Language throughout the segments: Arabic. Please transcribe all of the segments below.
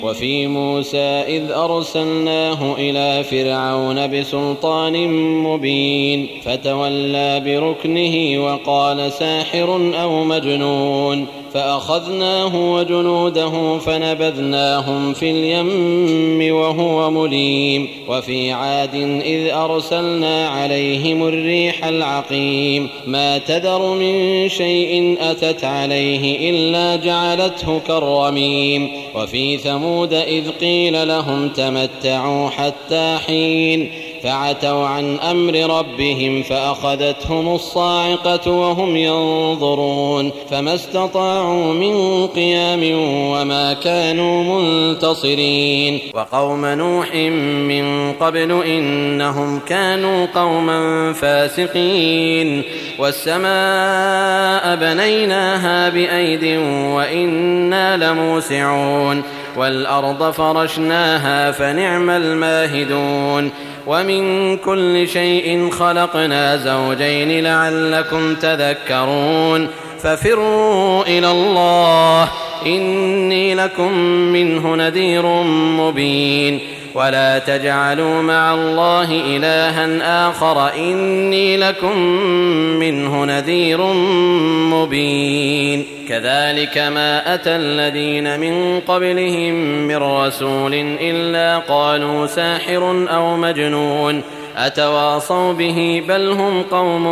وفي موسى إذ أرسلناه إلى فرعون بسلطان مبين فتولى بركنه وقال ساحر أو مجنون فأخذناه وجنوده فنبذناهم في اليم وهو مليم. وفي عاد إذ أرسلنا عليهم الريح العقيم ما تذر من شيء أتت عليه إلا جعلته كالرميم. وفي ثمود إذ قيل لهم تمتعوا حتى حين فعتوا عن أمر ربهم فأخذتهم الصاعقة وهم ينظرون فما استطاعوا من قيام وما كانوا منتصرين. وقوم نوح من قبل إنهم كانوا قوما فاسقين. والسماء بنيناها بأيد وإنا لموسعون والأرض فرشناها فنعم الماهدون. ومن كل شيء خلقنا زوجين لعلكم تذكرون. ففروا إلى الله إني لكم منه نذير مبين. ولا تجعلوا مع الله إلها آخر إني لكم منه نذير مبين. كذلك ما أتى الذين من قبلهم من رسول إلا قالوا ساحر أو مجنون أتواصوا به بل هم قوم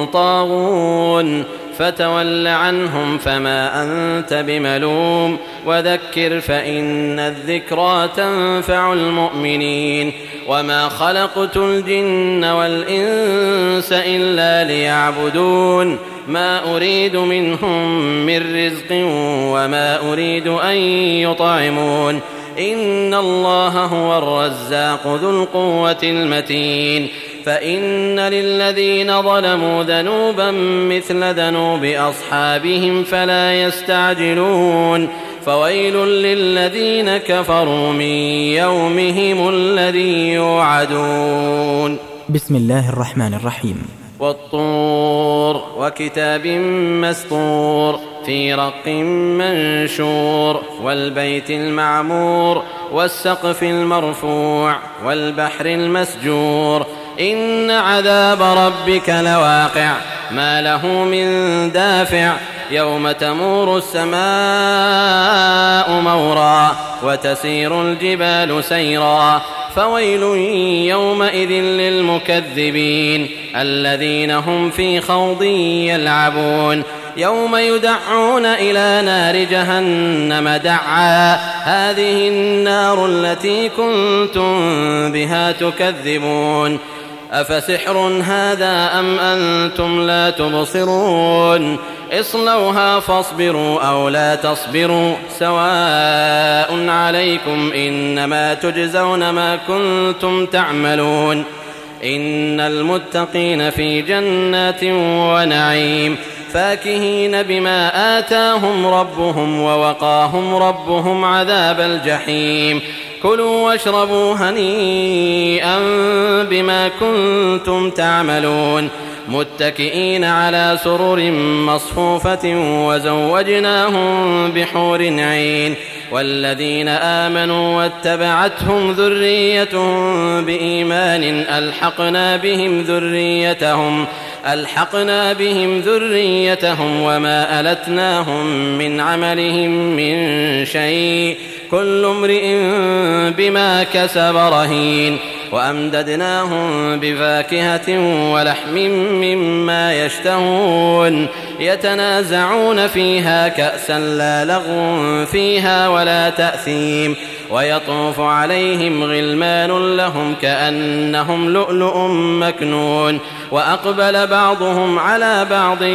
طاغون. فتول عنهم فما أنت بملوم وذكر فإن الذكرى تنفع المؤمنين. وما خلقت الجن والإنس إلا ليعبدون ما أريد منهم من رزق وما أريد أن يطعمون إن الله هو الرزاق ذو القوة المتين. فإن للذين ظلموا ذنوبا مثل ذنوب أصحابهم فلا يستعجلون. فويل للذين كفروا من يومهم الذي يوعدون. بسم الله الرحمن الرحيم. والطور وكتاب مسطور في رق منشور والبيت المعمور والسقف المرفوع والبحر المسجور إن عذاب ربك لواقع ما له من دافع يوم تمور السماء مورا وتسير الجبال سيرا فويل يومئذ للمكذبين الذين هم في خوض يلعبون. يوم يدعون إلى نار جهنم دعا هذه النار التي كنتم بها تكذبون أفسحر هذا أم أنتم لا تبصرون اصلوها فاصبروا أو لا تصبروا سواء عليكم إنما تجزون ما كنتم تعملون. إن المتقين في جنات ونعيم فاكهين بما آتاهم ربهم ووقاهم ربهم عذاب الجحيم. كلوا واشربوا هنيئا بما كنتم تعملون متكئين على سرر مصفوفة وزوجناهم بحور عين. والذين آمنوا واتبعتهم ذريتهم بإيمان ألحقنا بهم ذريتهم وما ألتناهم من عملهم من شيء كل امرئ بما كسب رهين. وأمددناهم بفاكهة ولحم مما يشتهون يتنازعون فيها كأسا لا لغو فيها ولا تأثيم. ويطوف عليهم غلمان لهم كأنهم لؤلؤ مكنون. وأقبل بعضهم على بعض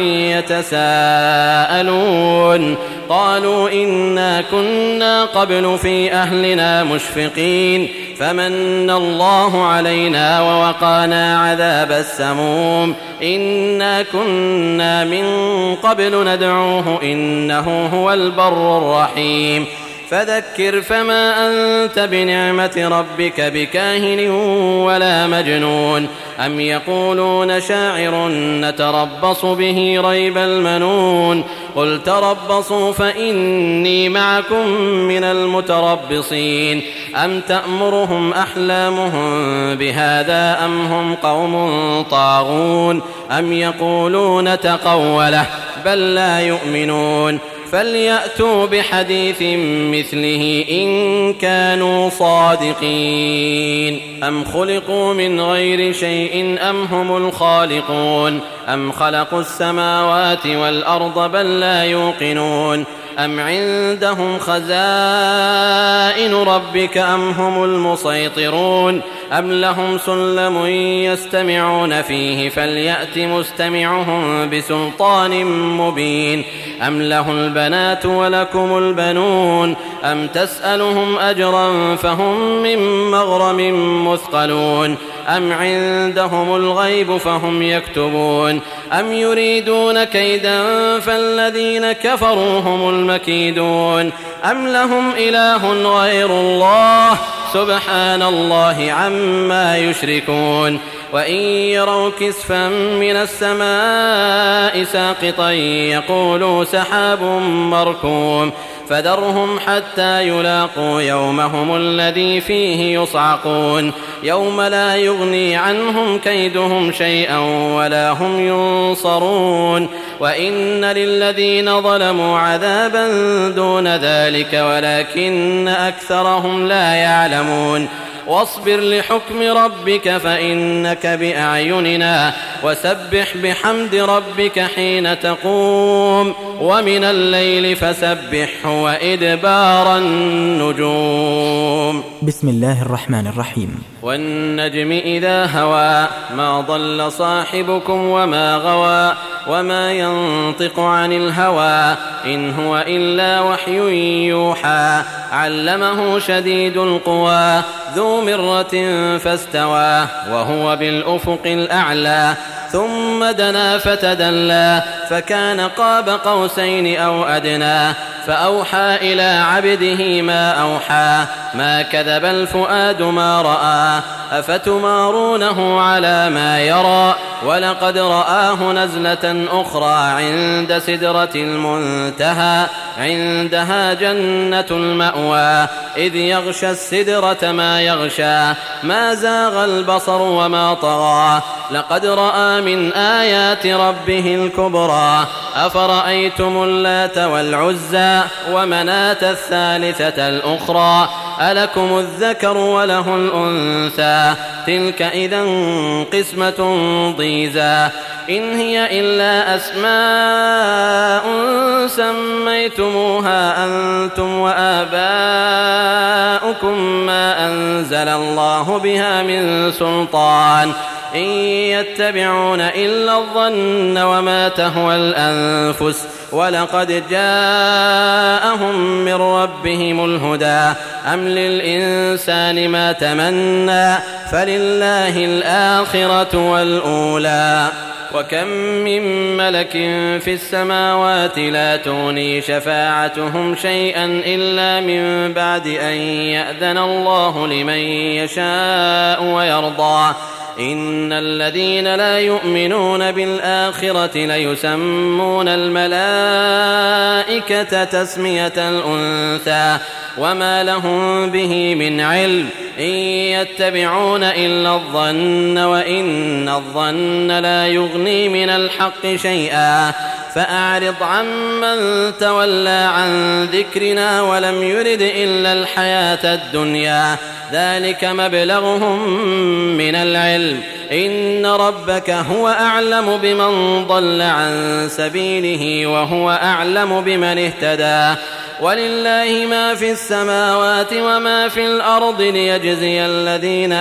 يتساءلون قالوا إنا كنا قبل في أهلنا مشفقين فمن الله علينا ووقانا عذاب السموم إنا كنا من قبل ندعوه إنه هو البر الرحيم. فذكر فما أنت بنعمة ربك بكاهن ولا مجنون أم يقولون شاعر نتربص به ريب المنون قل تربصوا فإني معكم من المتربصين أم تأمرهم أحلامهم بهذا أم هم قوم طاغون أم يقولون تقوله بل لا يؤمنون فليأتوا بحديث مثله إن كانوا صادقين أم خلقوا من غير شيء أم هم الخالقون أم خلقوا السماوات والأرض بل لا يوقنون أم عندهم خزائن ربك أم هم المسيطرون أم لهم سلم يستمعون فيه فليأت مستمعهم بسلطان مبين أم له البنات ولكم البنون أم تسألهم أجرا فهم من مغرم مثقلون أم عندهم الغيب فهم يكتبون أم يريدون كيدا فالذين كفروا هم المكيدون أم لهم إله غير الله سبحان الله عما يشركون وإن يروا كسفا من السماء ساقطا يقولوا سحاب مركوم فذرهم حتى يلاقوا يومهم الذي فيه يصعقون يوم لا يغني عنهم كيدهم شيئا ولا هم ينصرون وإن للذين ظلموا عذابا دون ذلك ولكن أكثرهم لا يعلمون واصبر لحكم ربك فإنك بأعيننا وسبح بحمد ربك حين تقوم ومن الليل فسبحه وإدبار النجوم. بسم الله الرحمن الرحيم. والنجم إذا هوى ما ضل صاحبكم وما غوى وما ينطق عن الهوى إن هو إلا وحي يوحى علمه شديد القوى ذو مرة فاستوى وهو بالأفق الأعلى ثم دنا فتدلى فكان قاب قوسين أو أدنى فأوحى إلى عبده ما أوحى ما كذب الفؤاد ما رأى أفتمارونه على ما يرى ولقد رآه نزلة أخرى عند سدرة المنتهى عندها جنة المأوى إذ يغشى السدرة ما يغشى ما زاغ البصر وما طغى لقد رأى من آيات ربه الكبرى أفرأيتم اللات والعزى ومناة الثالثة الأخرى ألكم الذكر وله الأنثى تلك إذا قسمة ضيزى إن هي إلا أسماء سميتموها أنتم وآباؤكم ما أنزل الله بها من سلطان إن يتبعون إلا الظن وما تهوى الأنفس ولقد جاءهم من ربهم الهدى أم للإنسان ما تمنى فلله الآخرة والأولى وكم من ملك في السماوات لا تغني شفاعتهم شيئا إلا من بعد أن يأذن الله لمن يشاء ويرضى إن الذين لا يؤمنون بالآخرة ليسمون الملائكة تسمية الأنثى وما لهم به من علم إن يتبعون إلا الظن وإن الظن لا يغني من الحق شيئا فأعرض عمن تولى عن ذكرنا ولم يرد إلا الحياة الدنيا ذلك مبلغهم من العلم إن ربك هو أعلم بمن ضل عن سبيله وهو أعلم بمن اهتدى ولله ما في السماوات وما في الأرض ليجزي الذين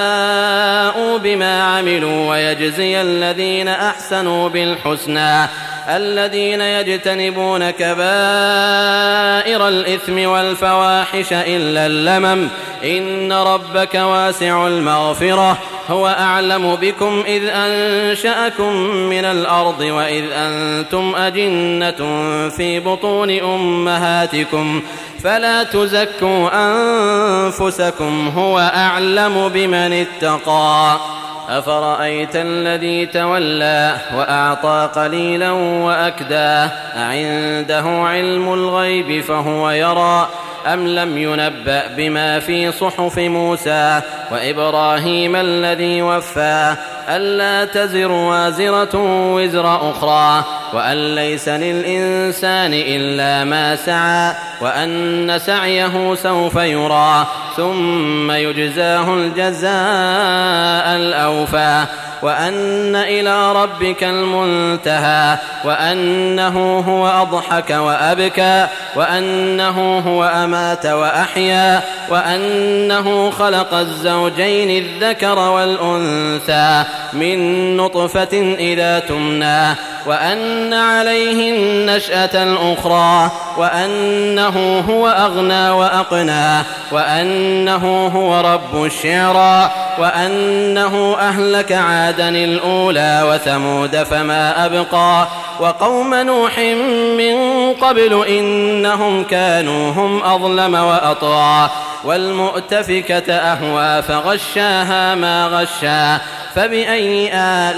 أساءوا بما عملوا ويجزي الذين أحسنوا بالحسنى الذين يجتنبون كبائر الإثم والفواحش إلا اللمم إن ربك واسع المغفرة هو أعلم بكم إذ أنشأكم من الأرض وإذ أنتم أجنة في بطون أمهاتكم فلا تزكوا أنفسكم هو أعلم بمن اتقى أفرأيت الذي تولى وأعطى قليلا وأكدى أعنده علم الغيب فهو يرى أم لم ينبأ بما في صحف موسى وإبراهيم الذي وفى ألا تزر وازرة وزر أخرى وأن ليس للإنسان إلا ما سعى وأن سعيه سوف يرى ثم يجزاه الجزاء الأوفى وأن إلى ربك المنتهى وأنه هو أضحك وأبكى وأنه هو أمات وأحيا وأنه خلق الزوجين الذكر والأنثى من نطفة إذا تمنى وأن عليه النشأة الأخرى وأنه هو أغنى وأقنى وأنه هو رب الشعرى وأنه أهلك عادا الأولى وثمود فما أبقى وقوم نوح من قبل إنهم كانوا هم أظلم وأطغى والمؤتفكة أهوى فغشاها ما غشا فبأي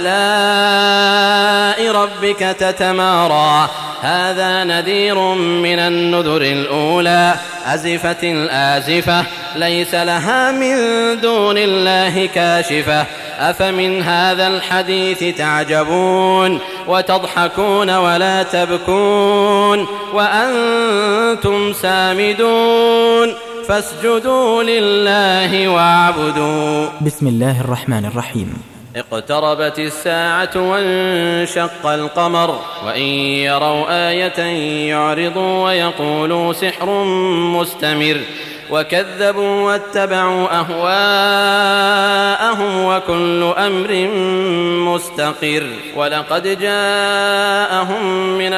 آلاء ربك تتمارى هذا نذير من النذر الأولى أزفت الآزفة ليس لها من دون الله كاشفة أفمن هذا الحديث تعجبون وتضحكون ولا تبكون وأنتم سامدون فاسجدوا لله واعبدوا. بسم الله الرحمن الرحيم. اقتربت الساعة وانشق القمر وإن يروا آية يعرضوا ويقولوا سحر مستمر وكذبوا واتبعوا أهواءهم وكل أمر مستقر ولقد جاءهم من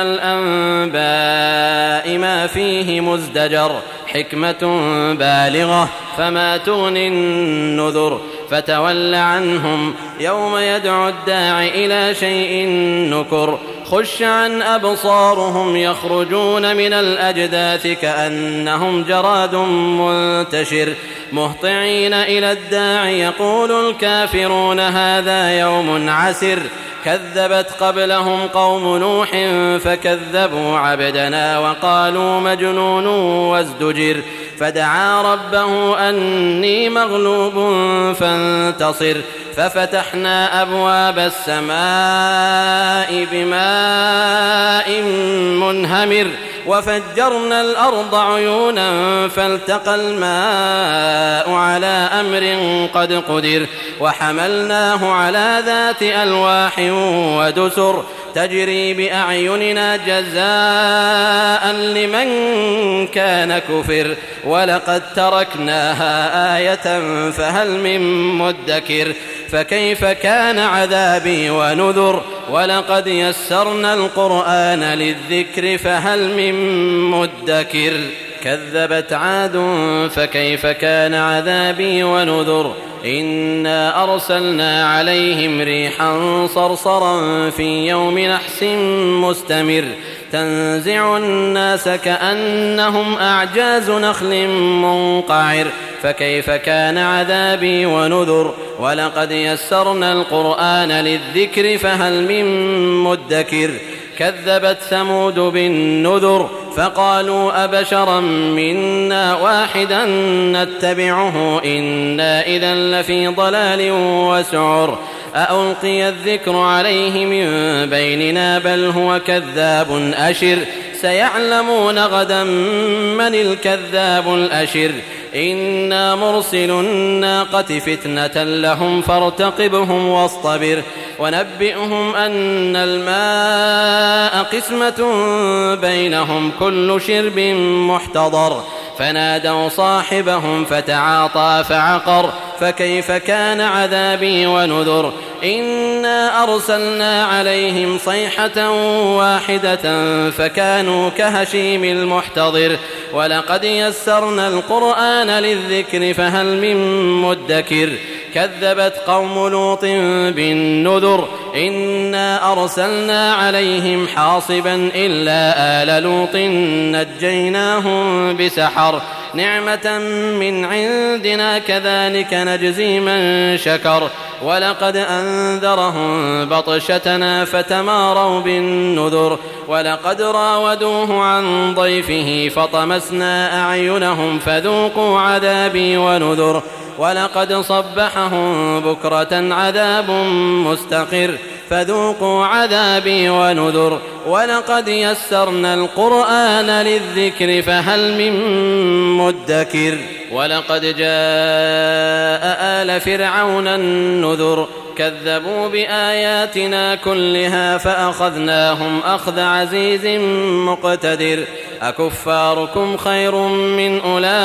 الأنباء ما فيه مزدجر حكمة بالغة فما تغني النذر فتول عنهم يوم يدعو الداع إلى شيء نكر خش عن أبصارهم يخرجون من الأجداث كأنهم جراد منتشر مهطعين إلى الداع يقول الكافرون هذا يوم عسر كذبت قبلهم قوم نوح فكذبوا عبدنا وقالوا مجنون وازدجر فدعا ربه أني مغلوب فانتصر ففتحنا أبواب السماء بماء منهمر وفجرنا الأرض عيونا فالتقى الماء على أمر قد قدر وحملناه على ذات ألواح ودسر تجري بأعيننا جزاء لمن كان كفر ولقد تركناها آية فهل من مدكر فكيف كان عذابي ونذر ولقد يسرنا القرآن للذكر فهل من مدكر كذبت عاد فكيف كان عذابي ونذر إنا أرسلنا عليهم ريحا صرصرا في يوم نحس مستمر تنزع الناس كأنهم أعجاز نخل منقعر فكيف كان عذابي ونذر ولقد يسرنا القرآن للذكر فهل من مدكر كذبت ثمود بالنذر فقالوا أبشرا منا واحدا نتبعه إنا إذا لفي ضلال وسعر أألقي الذكر عليه من بيننا بل هو كذاب أشر سيعلمون غدا من الكذاب الأشر إنا مرسل الناقة فتنة لهم فارتقبهم واصطبر ونبئهم أن الماء قسمة بينهم كل شرب محتضر فنادوا صاحبهم فتعاطى فعقر فكيف كان عذابي ونذر إنا أرسلنا عليهم صيحة واحدة فكانوا كهشيم المحتضر ولقد يسرنا القرآن للذكر فهل من مدكر كذبت قوم لوط بالنذر إنا أرسلنا عليهم حاصبا إلا آل لوط نجيناهم بسحر نعمة من عندنا كذلك نجزي من شكر ولقد أنذرهم بطشتنا فتماروا بالنذر ولقد راودوه عن ضيفه فطمسنا أعينهم فذوقوا عذابي ونذر ولقد صبحهم بكرة عذاب مستقر فذوقوا عذابي ونذر ولقد يسرنا القرآن للذكر فهل من مدكر ولقد جاء آل فرعون النذر كذبوا بآياتنا كلها فأخذناهم أخذ عزيز مقتدر أكفاركم خير من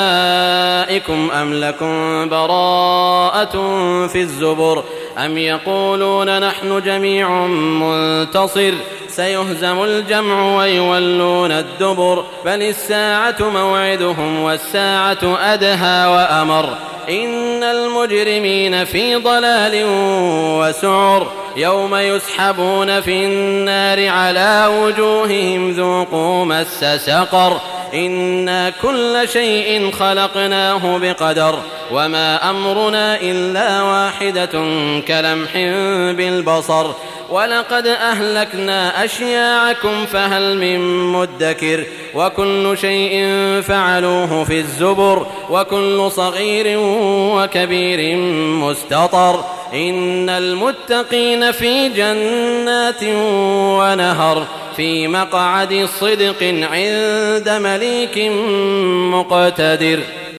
أولئكم أم لكم براءة في الزبر أم يقولون نحن جميع منتصر سيهزم الجمع ويولون الدبر بل الساعة موعدهم والساعة أدهى وأمر إن المجرمين في ضلال وسعر يوم يسحبون في النار على وجوههم ذوقوا مس سقر إنا كل شيء خلقناه بقدر وما أمرنا إلا واحدة كلمح بالبصر ولقد أهلكنا أشياعكم فهل من مدكر وكل شيء فعلوه في الزبر وكل صغير وكبير مستطر إن المتقين في جنات ونهر في مقعد صدق عند مليك مقتدر.